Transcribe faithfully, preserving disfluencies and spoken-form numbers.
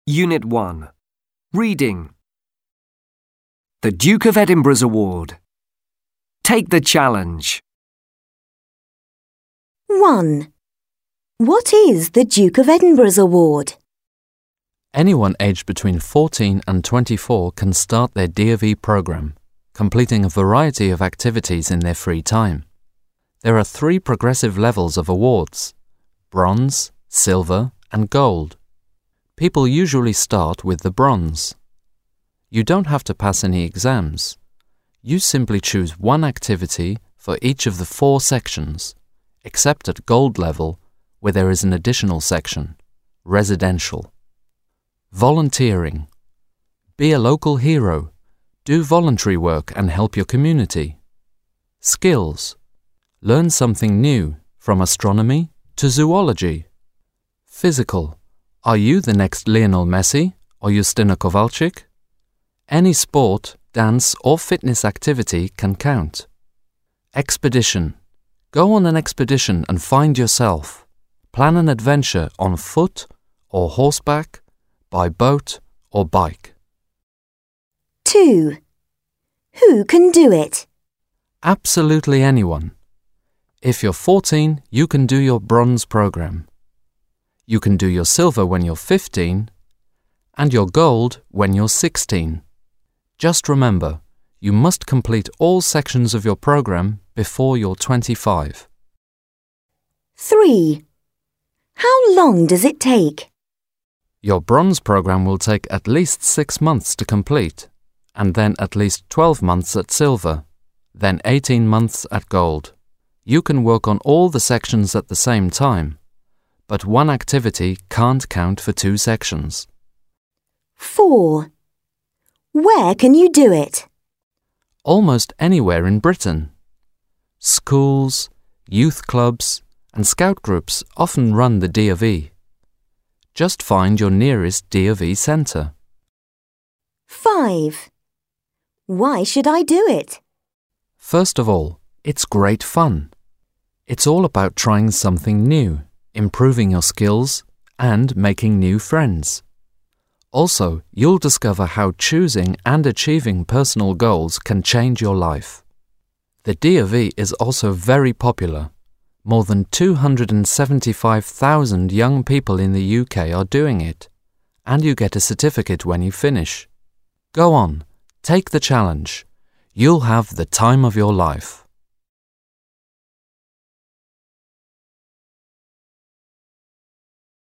Unit one. Reading. The Duke of Edinburgh's Award. Take the challenge. one. What is the Duke of Edinburgh's Award? Anyone aged between fourteen and twenty-four can start their D of E programme, completing a variety of activities in their free time. There are three progressive levels of awards: bronze, silver, and gold. People usually start with the bronze. You don't have to pass any exams. You simply choose one activity for each of the four sections, except at gold level, where there is an additional section, residential. Volunteering. Be a local hero. Do voluntary work and help your community. Skills. Learn something new, from astronomy to zoology. Physical. Are you the next Lionel Messi or Justyna Kowalczyk? Any sport, dance or fitness activity can count. Expedition. Go on an expedition and find yourself. Plan an adventure on foot or horseback, by boat or bike. two. Who can do it? Absolutely anyone. If you're fourteen, you can do your bronze program. You can do your silver when you're fifteen, and your gold when you're sixteen. Just remember, you must complete all sections of your program before you're twenty-five. three. How long does it take? Your bronze program will take at least six months to complete, and then at least twelve months at silver, then eighteen months at gold. You can work on all the sections at the same time, but one activity can't count for two sections. four. Where can you do it? Almost anywhere in Britain. Schools, youth clubs, and scout groups often run the D of E. Just find your nearest D of E centre. five. Why should I do it? First of all, it's great fun. It's all about trying something new, improving your skills, and making new friends. Also, you'll discover how choosing and achieving personal goals can change your life. The D of E is also very popular. More than two hundred seventy-five thousand young people in the U K are doing it, and you get a certificate when you finish. Go on, take the challenge. You'll have the time of your life.